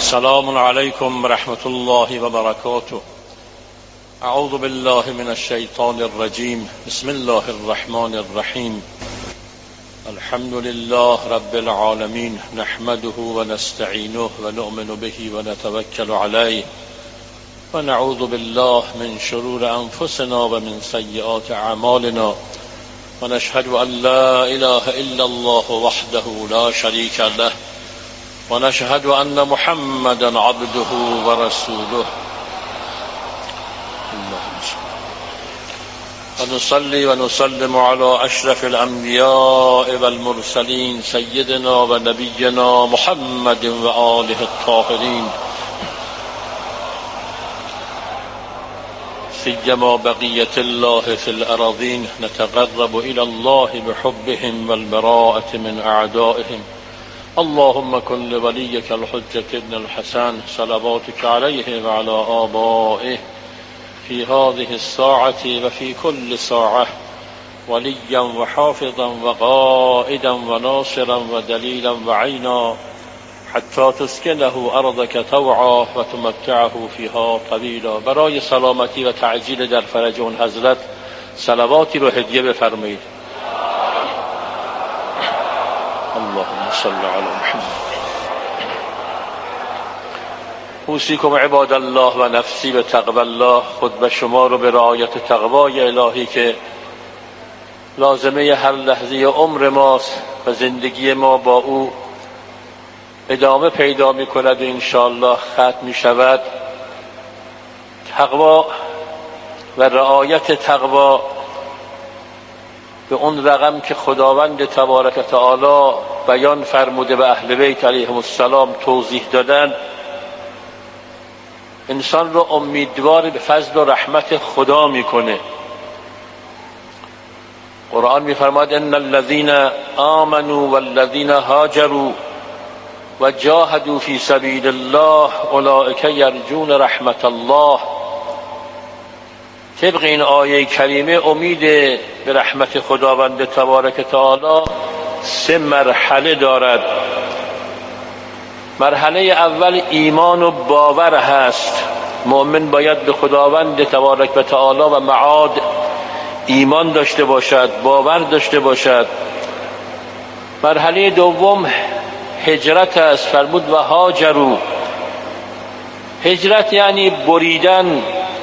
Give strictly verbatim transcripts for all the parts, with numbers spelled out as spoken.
السلام عليكم ورحمة الله وبركاته. أعوذ بالله من الشيطان الرجيم. بسم الله الرحمن الرحيم. الحمد لله رب العالمين، نحمده ونستعينه ونؤمن به ونتوكل عليه ونعوذ بالله من شرور أنفسنا ومن سيئات أعمالنا ونشهد أن لا إله إلا الله وحده لا شريك له ونشهد أن محمدا عبده ورسوله. ونصلي ونسلم على أشرف الأنبياء والمرسلين سيدنا ونبينا محمد وآله الطاهرين، سيما بقية الله في الأراضين. نتقرب إلى الله بحبهم والبراءة من أعدائهم. اللهم كن لوليك الحجة ابن الحسن صلواتك عليه وعلى آبائه في هذه الساعة وفي كل ساعة وليا وحافظا وقائدا وناصرا ودليلا وعينا حتى تسكنه أرضك طوعا وتمتعه فيها طويلا. برای سلامتی و تعجیل در فرج اون حضرت صلواتی رو هدیه بفرمایید. اللهم صل على محمد. اوصیکم عباد الله و نفسی به تقوی الله. خود به شما رو به رعایت تقوای الهی که لازمه هر لحظه عمر ماست و زندگی ما با او ادامه پیدا می کند و انشاءالله ختم می شود. تقوا و رعایت تقوا به اون رقم که خداوند تبارک و تعالی بیان فرموده و اهل بیت علیهم السلام توضیح دادن، انسان رو امیدوار به فضل و رحمت خدا میکنه. قرآن میفرماد ان الذين آمنوا والذين هاجروا وجاهدوا في سبيل الله اولئك يرجون رحمت الله. طبق این آیه کریمه امید به رحمت خداوند تبارک تعالی سه مرحله دارد. مرحله اول ایمان و باور هست. مؤمن باید به خداوند تبارک و تعالی و معاد ایمان داشته باشد، باور داشته باشد. مرحله دوم هجرت است. فرمود و هاجروا. هجرت یعنی بریدن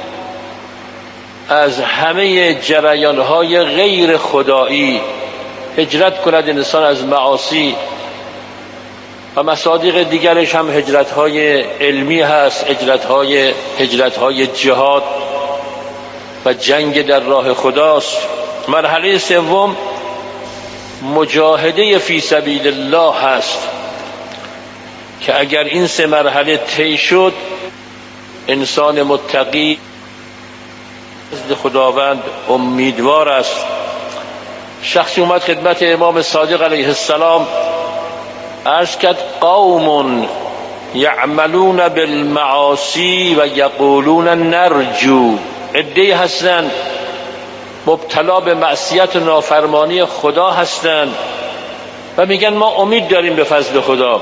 از همه جریانهای غیر خدایی. هجرت کند انسان از معاصی و مصادیق دیگرش هم هجرتهای علمی هست، هجرتهای هجرتهای جهاد و جنگ در راه خداست. مرحله سوم مجاهده فی سبیل الله هست که اگر این سه مرحله طی شد انسان متقی از خداوند امیدوار است. شخصی اومد خدمت امام صادق علیه السلام عرض کرد قوم یعملون بالمعاصی و یقولون نرجو. عده‌ای هستند مبتلا به معصیت و نافرمانی خدا هستند و میگن ما امید داریم به فضل خدا.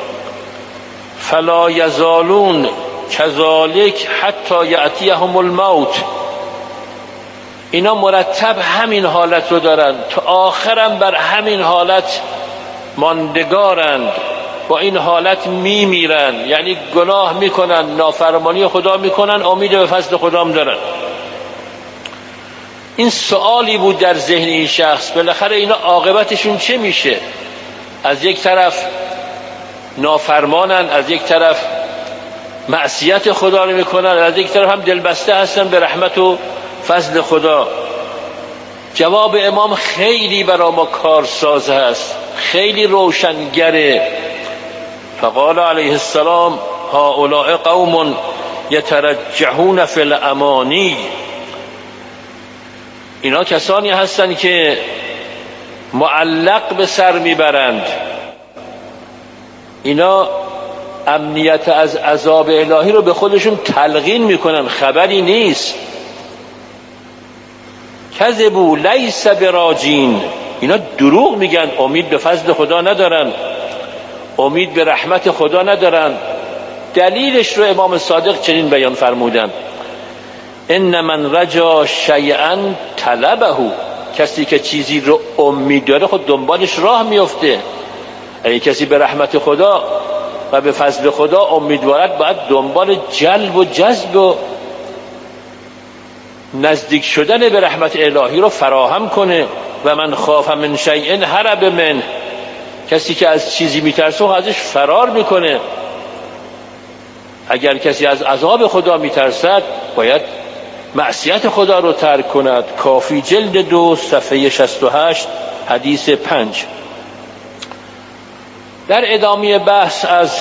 فلا یزالون کذالک حتی یأتیهم الموت. اینا مرتب همین حالت رو دارن، تا آخرم بر همین حالت ماندگارند، با این حالت میمیرن. یعنی گناه میکنن، نافرمانی خدا میکنن، امید به فضل خدا هم دارن. این سوالی بود در ذهن این شخص، بالاخره اینا عاقبتشون چه میشه؟ از یک طرف نافرمانن، از یک طرف معصیت خدا رو میکنن، از یک طرف هم دلبسته هستن به رحمت و فضل خدا. جواب امام خیلی برای ما کارساز هست، خیلی روشنگره. فقال علیه السلام هؤلاء قوم یترجحون فی الامانی. اینا کسانی هستند که معلق به سر میبرند. اینا امنیت از عذاب الهی رو به خودشون تلقین میکنن، خبری نیست. کذبوا لیس براجین. اینا دروغ میگن، امید به فضل خدا ندارن، امید به رحمت خدا ندارن. دلیلش رو امام صادق چنین بیان فرمودن: ان من رجا شیئا طلبه، کسی که چیزی رو امید داره خود دنبالش راه میفته. اگه کسی به رحمت خدا و به فضل خدا امیدوارد باید دنبال جلب و جذب و نزدیک شدن به رحمت الهی رو فراهم کنه. و من خاف من شیء هرب منه، کسی که از چیزی میترسه ازش فرار میکنه. اگر کسی از عذاب خدا میترسد باید معصیت خدا رو ترک کند. کافی جلد دو صفحه شصت و هشت حدیث پنج. در ادامه بحث از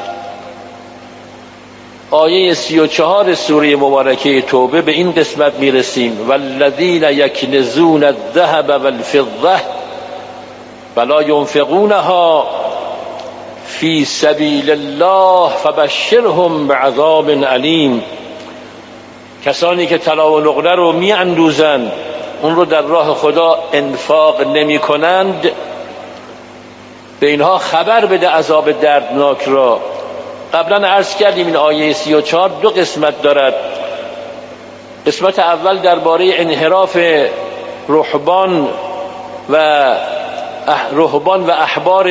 آیه سی و چهار سوره مبارکه توبه به این قسمت میرسیم: والذین یکنزون الذهب والفضة ولا ينفقونها فی سبیل الله فبشرهم بعذاب علیم. کسانی که طلا و نقره رو می اندوزند، اون رو در راه خدا انفاق نمی کنند، به اینها خبر بده عذاب دردناک را. قبلا عرض کردیم این آیه سی و چهار دو قسمت دارد. قسمت اول درباره انحراف رهبان و رهبان و احبار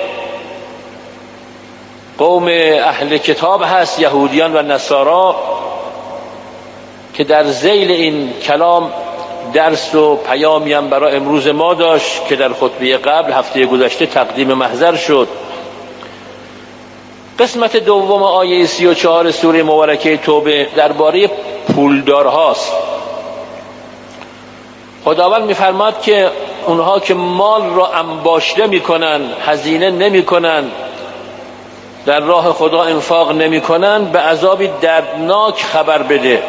قوم اهل کتاب هست، یهودیان و نصارا، که در ذیل این کلام درس و پیامی هم برای امروز ما داشت که در خطبه قبل هفته گذشته تقدیم محضر شد. قسمت دوم آیه سی و چهار سوره مبارکه توبه درباره پولدارهاست. خداوند می‌فرماد که اونها که مال را انباشته می‌کنن، هزینه نمی‌کنن، در راه خدا انفاق نمی‌کنن، به عذابی دردناک خبر بده.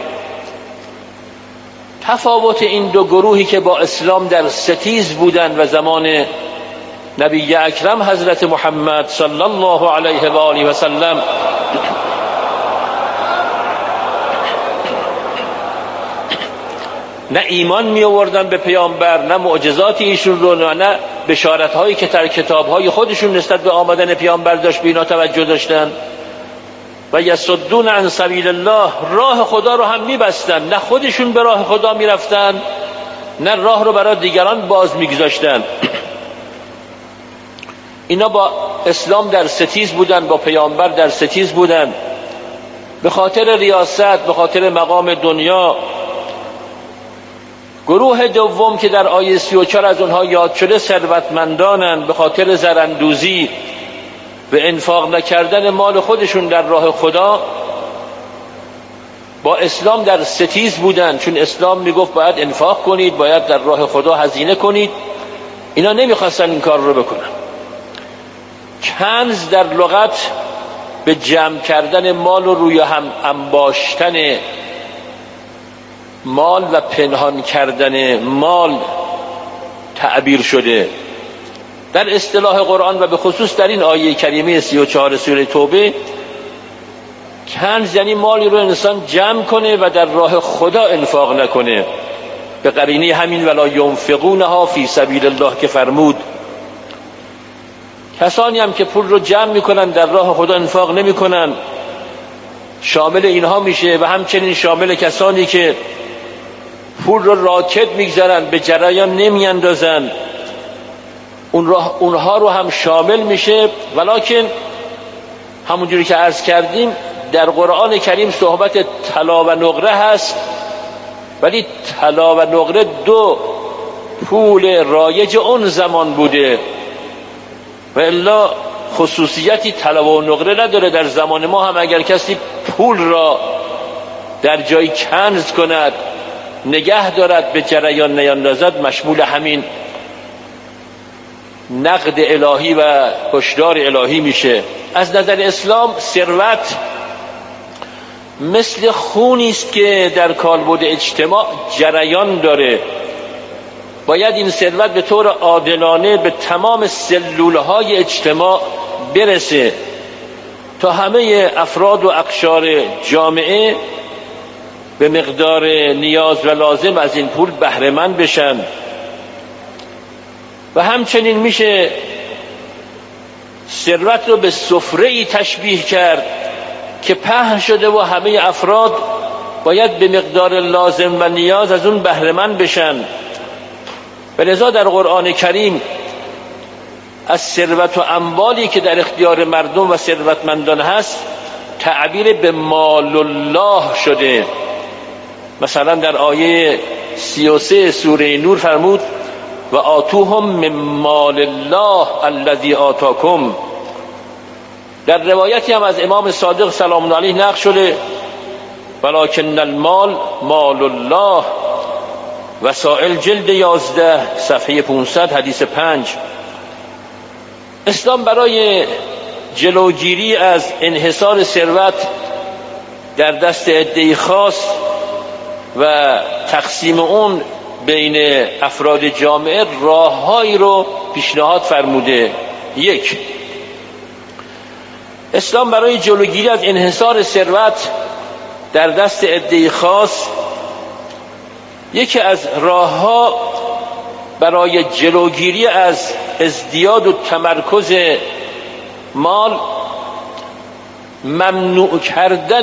تفاوت این دو گروهی که با اسلام در ستیز بودند و زمان نبی اکرم حضرت محمد صلی الله علیه و آله و سلم نه ایمان می آوردن به پیامبر، نه معجزات ایشون رو، نه بشارت هایی که در کتاب های خودشون نسبت به آمدن پیامبر داشت به اینا توجه داشتن. و یصدون عن سبیل الله، راه خدا رو هم میبستن، نه خودشون به راه خدا میرفتن نه راه رو برای دیگران باز میگذاشتن. اینا با اسلام در ستیز بودن، با پیامبر در ستیز بودن، به خاطر ریاست، به خاطر مقام دنیا. گروه دوم که در آیه سی و چهار از اونها یاد شده ثروتمندانند، به خاطر زراندوزی و انفاق نکردن مال خودشون در راه خدا با اسلام در ستیز بودن، چون اسلام میگفت باید انفاق کنید، باید در راه خدا هزینه کنید. اینا نمیخواستن این کار رو بکنن. کنز در لغت به جمع کردن مال و روی هم انباشتن مال و پنهان کردن مال تعبیر شده. در اصطلاح قرآن و به خصوص در این آیه کریمه سی و چهار سوره توبه، کنز یعنی مالی رو انسان جمع کنه و در راه خدا انفاق نکنه، به قرینه همین ولا ینفقونها فی سبیل الله که فرمود. کسانی هم که پول رو جمع میکنن در راه خدا انفاق نمیکنن شامل اینها میشه، و همچنین شامل کسانی که پول رو راکد میگذارن، به جریان نمیاندازن، اون راه اونها رو هم شامل میشه. ولکن همونجوری که عرض کردیم در قرآن کریم صحبت طلا و نقره هست، ولی طلا و نقره دو پول رایج اون زمان بوده و الا خصوصیتی طلا و نقره نداره. در زمان ما هم اگر کسی پول را در جای کنز کند، نگه دارد، به جریان نیاندازد، مشمول همین نقد الهی و هشدار الهی میشه. از نظر اسلام ثروت مثل خونی است که در کالبد اجتماع جریان داره. باید این ثروت به طور عادلانه به تمام سلولهای اجتماع برسه تا همه افراد و اقشار جامعه به مقدار نیاز و لازم از این پول بهره مند بشن. و همچنین میشه ثروت رو به سفره‌ای تشبیه کرد که پهن شده و همه افراد باید به مقدار لازم و نیاز از اون بهره مند بشن. و لذا در قرآن کریم از ثروت و اموالی که در اختیار مردم و ثروتمندان هست تعبیر به مال الله شده. مثلا در آیه سی و سه سوره نور فرمود و آتوهم من مال الله الذی آتاکم. در روایتی هم از امام صادق سلام الله علیه نقل شده ولکن المال مال الله. وسائل جلد یازده صفحه پانصد حدیث پنج. اسلام برای جلوگیری از انحصار ثروت در دست عده‌ای خاص و تقسیم اون بین افراد جامعه راههایی رو پیشنهاد فرموده. یک، اسلام برای جلوگیری از انحصار ثروت در دست عده‌ای خاص یکی از راهها برای جلوگیری از ازدیاد و تمرکز مال ممنوع کردن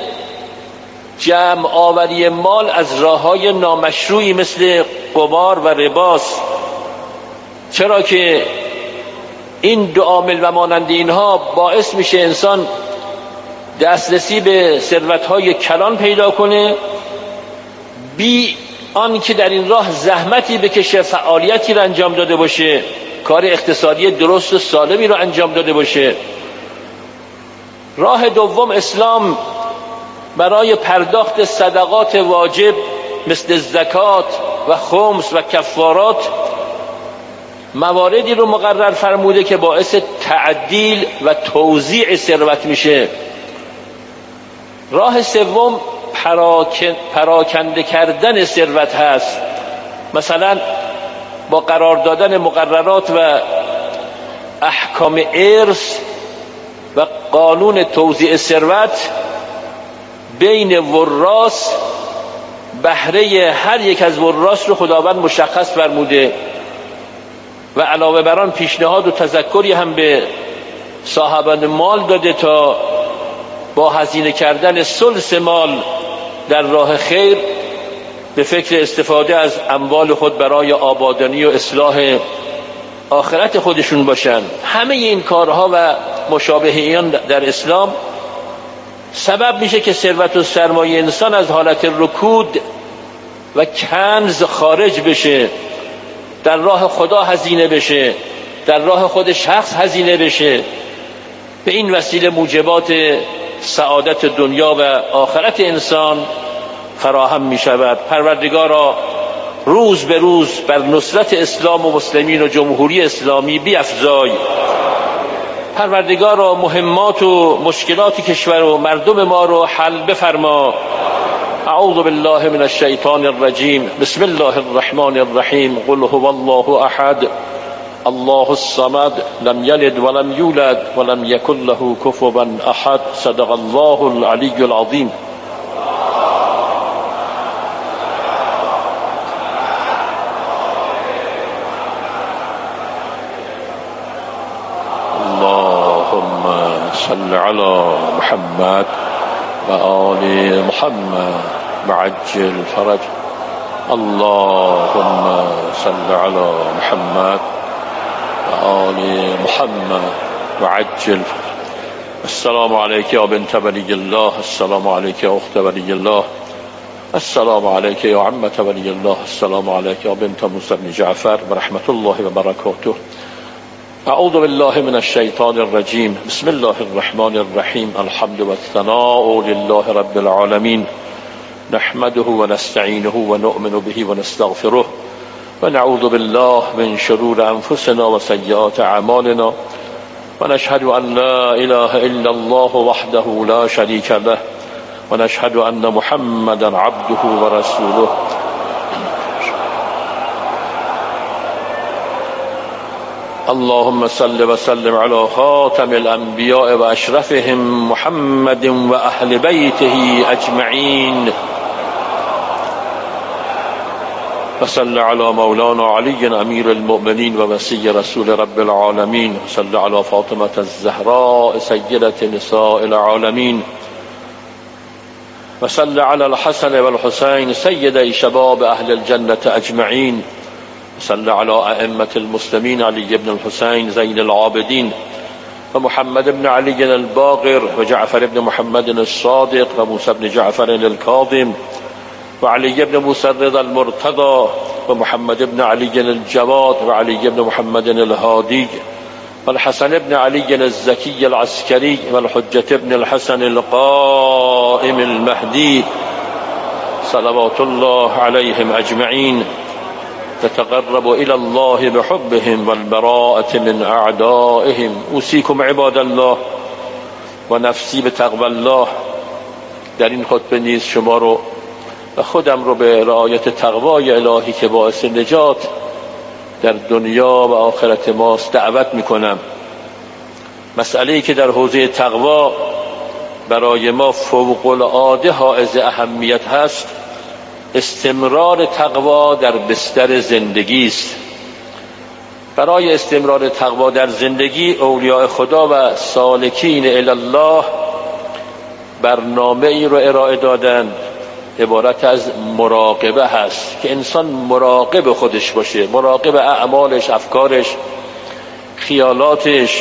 جمع آوری مال از راههای نامشروعی مثل قمار و رباست. چرا که این دو عامل و مانند اینها باعث میشه انسان دسترسی به ثروت‌های کلان پیدا کنه بی آن که در این راه زحمتی بکشه، فعالیتی رو انجام داده باشه، کار اقتصادی درست و سالمی رو انجام داده باشه. راه دوم، اسلام برای پرداخت صدقات واجب مثل زکات و خمس و کفارات مواردی رو مقرر فرموده که باعث تعدیل و توزیع ثروت میشه. راه سوم پراکن، پراکنده کردن ثروت هست. مثلا با قرار دادن مقررات و احکام ارث و قانون توزیع ثروت بین وراث، بهره هر یک از وراث رو خداوند مشخص فرموده و علاوه بر آن پیشنهاد و تذکری هم به صاحبان مال داده تا با هزینه کردن ثلث مال در راه خیر به فکر استفاده از اموال خود برای آبادانی و اصلاح آخرت خودشون باشن. همه این کارها و مشابه این در اسلام سبب میشه که ثروت و سرمایه انسان از حالت رکود و کنز خارج بشه، در راه خدا هزینه بشه، در راه خود شخص هزینه بشه. به این وسیله موجبات سعادت دنیا و آخرت انسان فراهم می شود. پروردگارا روز به روز بر نصرت اسلام و مسلمین و جمهوری اسلامی بیفزای. پروردگارا مهمات و مشکلات کشور و مردم ما رو حل بفرما. اعوذ بالله من الشیطان الرجیم. بسم الله الرحمن الرحیم. قل هو الله احد الله الصمد لم یلد ولم یولد ولم یکن له کفوا احد. صدق الله العلی العظیم. اللهم صل على محمد و آل محمد وعجل فرج. اللهم صل على محمد و آل محمد وعجل. السلام عليك يا بنت ولي الله. السلام عليك يا أخت ولي الله. السلام عليك يا عمة ولي الله. السلام عليك يا بنت موسى بن جعفر ورحمة الله وبركاته. اعوذ بالله من الشیطان الرجیم. بسم الله الرحمن الرحیم. الحمد والثناء لله رب العالمین. نحمده ونستعینه ونؤمن به ونستغفره ونعوذ بالله من شرور انفسنا وسیئات اعمالنا ونشهد ان لا اله الا الله وحده لا شريك له ونشهد ان محمدا عبده ورسوله. اللهم صل وسلم على خاتم الانبیاء و اشرفهم محمد و اهل بیته اجمعین و صل على مولانا علی امیر المؤمنین و وصی رسول رب العالمین. صل على فاطمة الزهراء سیدة نساء العالمین وصل على الحسن والحسين سيدي شباب أهل الجنة أجمعين، وصل على أئمة المسلمين علي بن الحسين زين العابدين ومحمد بن علي الباقر وجعفر بن محمد الصادق وموسى بن جعفر الكاظم وعلي بن موسى الرضا المرتضى ومحمد بن علي الجواد وعلي بن محمد الهادي والحسن بن علي الزكي العسكري والحجة بن الحسن القائم المهدي صلوات الله عليهم أجمعين. تتقرب إلى الله بحبهم والبراءة من أعدائهم. أوصيكم عباد الله و نفسی به تقوی الله. در این خطبه نیز شما رو و خودم رو به رعایت تقوای الهی که باعث نجات در دنیا و آخرت ماست دعوت میکنم. مسئله‌ای که در حوزه تقوا برای ما فوق العاده حائز اهمیت هست، استمرار تقوا در بستر زندگی است. برای استمرار تقوا در زندگی اولیاء خدا و سالکین الی الله برنامه ای رو ارائه دادند عبارت از مراقبه هست که انسان مراقب خودش باشه، مراقب اعمالش، افکارش، خیالاتش،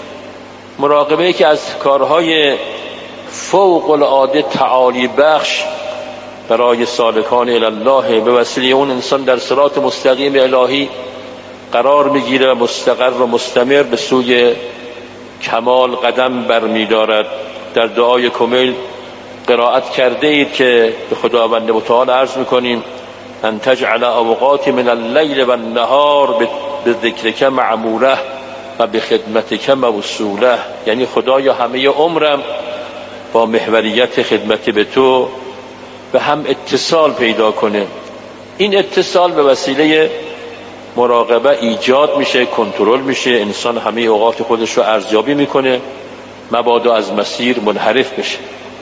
مراقبه که از کارهای فوق العاده تعالی بخش برای سالکان الی الله به وسیله اون انسان در صراط مستقیم الهی قرار میگیره و مستقر و مستمر به سوی کمال قدم برمیدارد. در دعای کمیل قرائت کرده اید که به خداوند متعال عرض میکنیم ان تجعل اوقات من اللیل و النهار به ذکرک معموره و به خدمتک موصوله. یعنی خدایا همه عمرم با محوریت خدمت به تو به هم اتصال پیدا کنه. این اتصال به وسیله مراقبه ایجاد میشه، کنترل میشه، انسان همه اوقات خودش رو ارزیابی میکنه مبادا از مسیر منحرف بشه.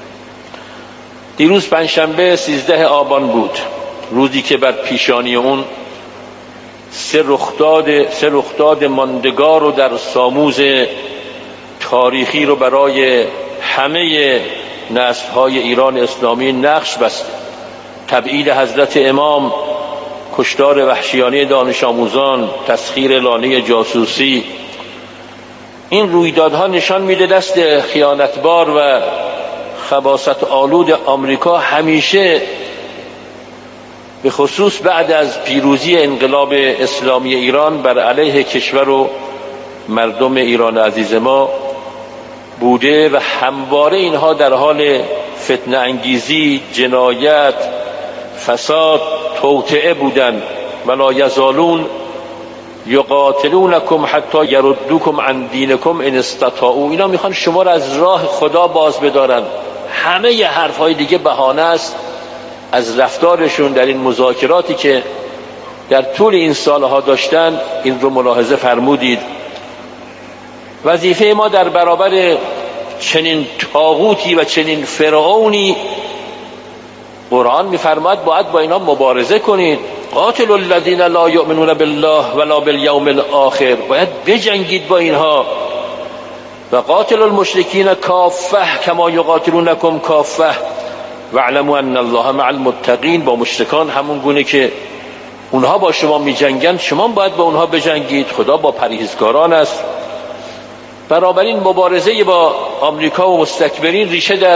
دیروز پنجشنبه سیزده آبان بود، روزی که بر پیشانی اون سه رخداد سه رخداد ماندگار رو در ساموز تاریخی رو برای همه نسل‌های ایران اسلامی نقش بست. تبعید حضرت امام، کشتار وحشیانه دانش آموزان، تسخیر لانه جاسوسی. این رویدادها نشان میده دست خیانتبار و خباثت آلود آمریکا همیشه به خصوص بعد از پیروزی انقلاب اسلامی ایران بر علیه کشور و مردم ایران عزیز ما بوده و همواره اینها در حال فتنه انگیزی، جنایت، فساد، توطئه بودند. ولا یزالون یقاتلونکم حتی یردوکم عن دینکم ان استطاعوا. اینا میخوان شما را از راه خدا باز بدارن. همه ی حرفهای دیگه بهانه است. از رفتارشون در این مذاکراتی که در طول این سالها داشتن این رو ملاحظه فرمودید. وظیفه ما در برابر چنین طاغوتی و چنین فرعونی، قرآن میفرماید باید با اینا مبارزه کنید. قاتل الذین لا یؤمنون بالله ولا بالیوم الاخر. باید بجنگید با اینها. و قاتل المشرکین کافه کما یقاتلونکم کافه واعلموا ان الله مع المتقین. با مشرکان همون گونه که اونها با شما میجنگن شما باید با اونها بجنگید. خدا با پرهیزگاران است. بنابراین مبارزه با آمریکا و مستکبرین ریشه در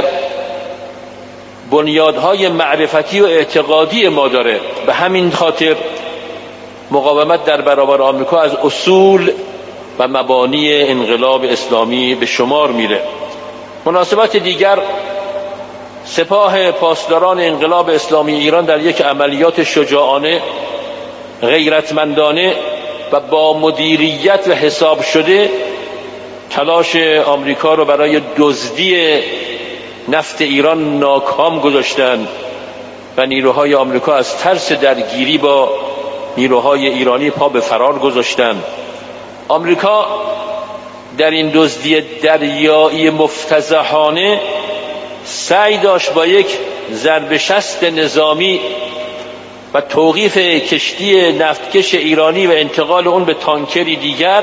بنیادهای معرفتی و اعتقادی ما داره. به همین خاطر مقاومت در برابر آمریکا از اصول و مبانی انقلاب اسلامی به شمار میره. مناسبت دیگر، سپاه پاسداران انقلاب اسلامی ایران در یک عملیات شجاعانه، غیرتمندانه و با مدیریت و حساب شده تلاش آمریکا رو برای دزدی نفت ایران ناکام گذاشتند و نیروهای آمریکا از ترس درگیری با نیروهای ایرانی پا به فرار گذاشتند. آمریکا در این دزدی دریایی مفتضحانه سعی داشت با یک ضرب شست نظامی و توقیف کشتی نفتکش ایرانی و انتقال اون به تانکری دیگر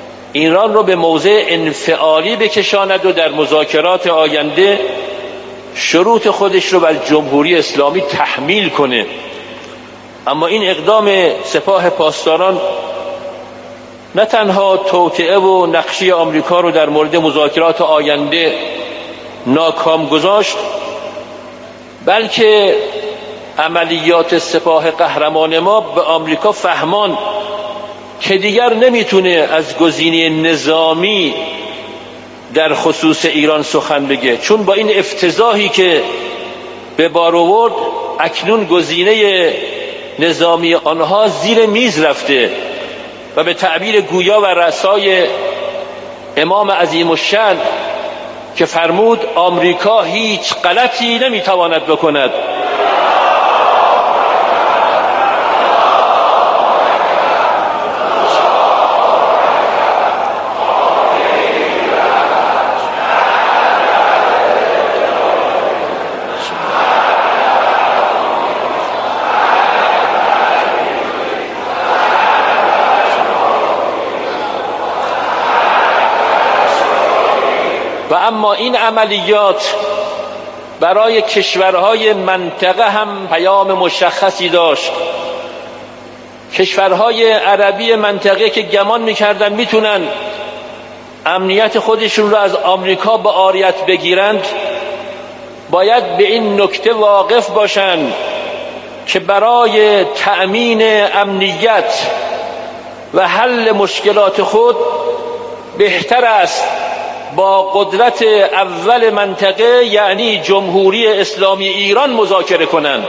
ایران رو به موضع انفعالی بکشاند و در مذاکرات آینده شروط خودش رو بر جمهوری اسلامی تحمیل کنه. اما این اقدام سپاه پاسداران نه تنها توطئه و نقشی آمریکا رو در مورد مذاکرات آینده ناکام گذاشت، بلکه عملیات سپاه قهرمان ما به آمریکا فهمان که دیگر نمیتونه از گزینه نظامی در خصوص ایران سخن بگه، چون با این افتضاحی که به بار آورد اکنون گزینه نظامی آنها زیر میز رفته و به تعبیر گویا و رسای امام عظیم الشأن که فرمود آمریکا هیچ غلطی نمیتواند بکند. و اما این عملیات برای کشورهای منطقه هم پیام مشخصی داشت. کشورهای عربی منطقه که گمان میکردن میتونن امنیت خودشون رو از آمریکا به عاریت بگیرند، باید به این نکته واقف باشند که برای تأمین امنیت و حل مشکلات خود بهتر است با قدرت اول منطقه یعنی جمهوری اسلامی ایران مذاکره کنند.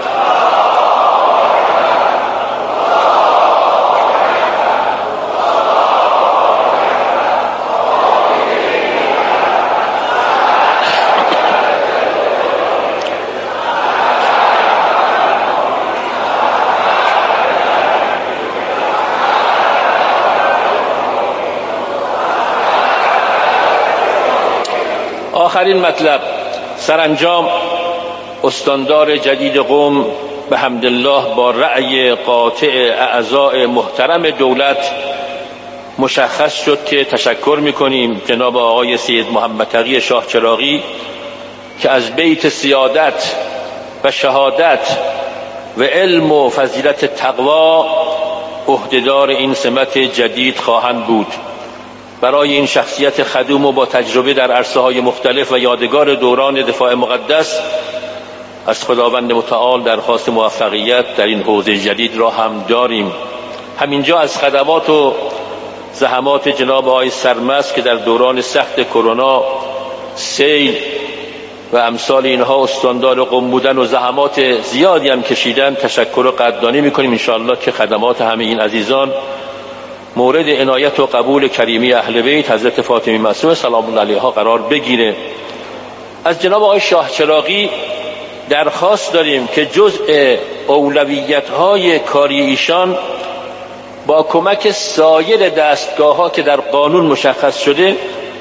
آخرین مطلب، سرانجام استاندار جدید قم به حمدالله با رأی قاطع اعضای محترم دولت مشخص شد که تشکر میکنیم جناب آقای سید محمد تقی شاه چراغی که از بیت سیادت و شهادت و علم و فضیلت تقوا عهدهدار این سمت جدید خواهند بود. برای این شخصیت خدوم و با تجربه در عرصه‌های مختلف و یادگار دوران دفاع مقدس از خداوند متعال درخواست موفقیت در این حوزه جدید را هم داریم. همینجا از خدمات و زحمات جناب آقای سرمست که در دوران سخت کرونا سیل و امثال اینها استاندار قم بودن و زحمات زیادی هم کشیدن تشکر و قدردانی می‌کنیم. انشاءالله که خدمات همه این عزیزان مورد عنایت و قبول کریمی اهل بیت حضرت فاطمه معصومه سلام الله علیها قرار بگیره. از جناب آقای شاه چراغی درخواست داریم که جزء اولویت‌های کاری ایشان با کمک سایر دستگاه‌ها که در قانون مشخص شده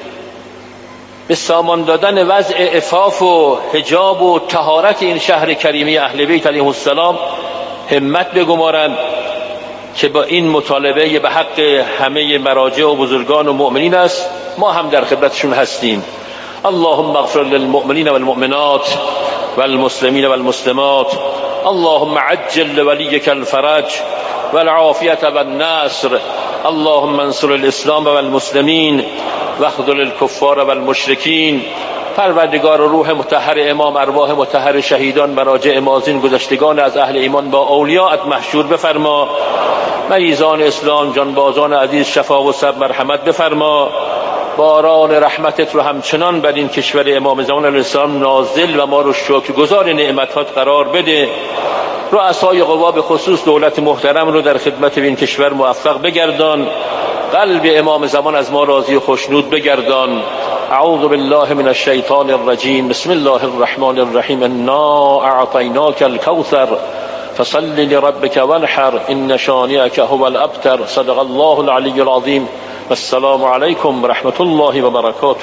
به سامان دادن وضع عفاف و حجاب و طهارت این شهر کریمی اهل بیت علیهم السلام همت بگمارند که با این مطالبه به حق همه مراجع و بزرگان و مؤمنین است. ما هم در خدمتشون هستیم. اللهم اغفر للمؤمنین والمؤمنات والمسلمین والمسلمات. اللهم عجل لوليك الفرج والعافية والنصر. اللهم انصر الاسلام والمسلمين واخذل الكفار والمشركين. پروردگار روح مطهر امام، ارواح مطهر شهیدان، مراجع ماضین، گذشتگان از اهل ایمان با اولیاءت محشور بفرما. مریضان اسلام، جانبازان عزیز شفا و صبر مرحمت بفرما. باران رحمتت رو همچنان بر این کشور امام زمان علیه السلام نازل و ما رو شکرگزار نعمتات قرار بده. رؤسای قوا به خصوص دولت محترم رو در خدمت این کشور موفق بگردان. قلب امام زمان از ما راضی و خوشنود بگردان. اعوذ بالله من الشیطان الرجیم. بسم الله الرحمن الرحیم. انا اعطیناک الکوثر فصل لربك وانحر ان شانئك هو الابتر. صدق الله العلی العظیم. والسلام علیکم ورحمة الله وبرکاته.